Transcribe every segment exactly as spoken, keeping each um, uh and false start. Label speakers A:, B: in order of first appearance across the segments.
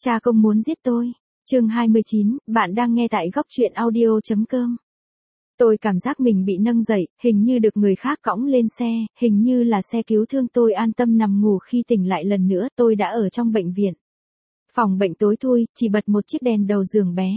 A: Cha công muốn giết tôi. Chương hai mươi chín, bạn đang nghe tại góc truyện audio chấm com. Tôi cảm giác mình bị nâng dậy, hình như được người khác cõng lên xe, hình như là xe cứu thương. Tôi an tâm nằm ngủ. Khi tỉnh lại lần nữa tôi đã ở trong bệnh viện. Phòng bệnh tối thui, chỉ bật một chiếc đèn đầu giường bé.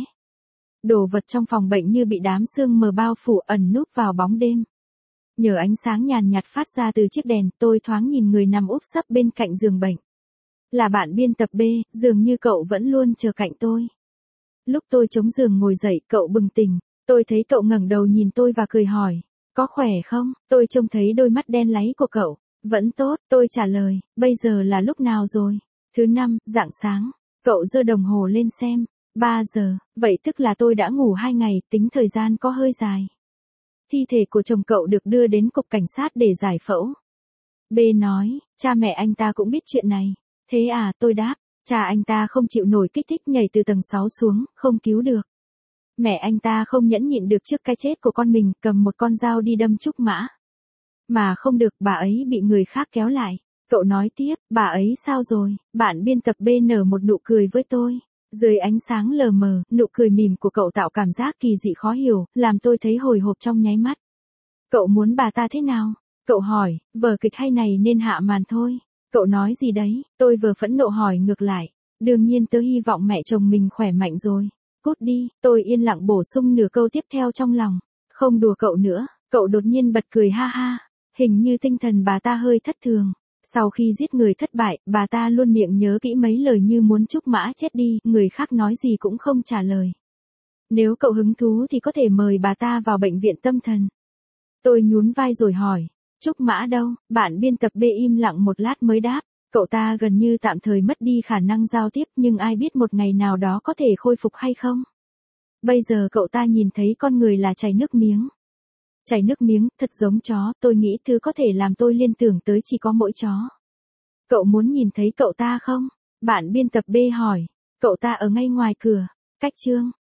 A: Đồ vật trong phòng bệnh như bị đám sương mờ bao phủ, ẩn núp vào bóng đêm. Nhờ ánh sáng nhàn nhạt phát ra từ chiếc đèn, tôi thoáng nhìn người nằm úp sấp bên cạnh giường bệnh. Là bạn biên tập B, dường như cậu vẫn luôn chờ cạnh tôi. Lúc tôi chống giường ngồi dậy, cậu bừng tỉnh. Tôi thấy cậu ngẩng đầu nhìn tôi và cười hỏi, có khỏe không? Tôi trông thấy đôi mắt đen láy của cậu. Vẫn tốt, tôi trả lời. Bây giờ là lúc nào rồi? Thứ năm, rạng sáng. Cậu giơ đồng hồ lên xem. ba giờ, vậy tức là tôi đã ngủ hai ngày, tính thời gian có hơi dài. Thi thể của chồng cậu được đưa đến cục cảnh sát để giải phẫu. B nói, cha mẹ anh ta cũng biết chuyện này. Thế à, tôi đáp, cha anh ta không chịu nổi kích thích nhảy từ tầng sáu xuống, không cứu được. Mẹ anh ta không nhẫn nhịn được trước cái chết của con mình, cầm một con dao đi đâm Trúc Mã. Mà không được, bà ấy bị người khác kéo lại. Cậu nói tiếp, bà ấy sao rồi? Bạn biên tập B nở một nụ cười với tôi. Dưới ánh sáng lờ mờ, nụ cười mỉm của cậu tạo cảm giác kỳ dị khó hiểu, làm tôi thấy hồi hộp trong nháy mắt. Cậu muốn bà ta thế nào? Cậu hỏi, vở kịch hay này nên hạ màn thôi. Cậu nói gì đấy? Tôi vừa phẫn nộ hỏi ngược lại. Đương nhiên tớ hy vọng mẹ chồng mình khỏe mạnh rồi. Cút đi, tôi yên lặng bổ sung nửa câu tiếp theo trong lòng. Không đùa cậu nữa. Cậu đột nhiên bật cười ha ha. Hình như tinh thần bà ta hơi thất thường. Sau khi giết người thất bại, bà ta luôn miệng nhớ kỹ mấy lời như muốn Trúc Mã chết đi, người khác nói gì cũng không trả lời. Nếu cậu hứng thú thì có thể mời bà ta vào bệnh viện tâm thần. Tôi nhún vai rồi hỏi, Trúc Mã đâu? Bạn biên tập B im lặng một lát mới đáp, cậu ta gần như tạm thời mất đi khả năng giao tiếp, nhưng ai biết một ngày nào đó có thể khôi phục hay không? Bây giờ cậu ta nhìn thấy con người là chảy nước miếng. Chảy nước miếng, thật giống chó, tôi nghĩ thứ có thể làm tôi liên tưởng tới chỉ có mỗi chó. Cậu muốn nhìn thấy cậu ta không? Bạn biên tập B hỏi, cậu ta ở ngay ngoài cửa. Cách chương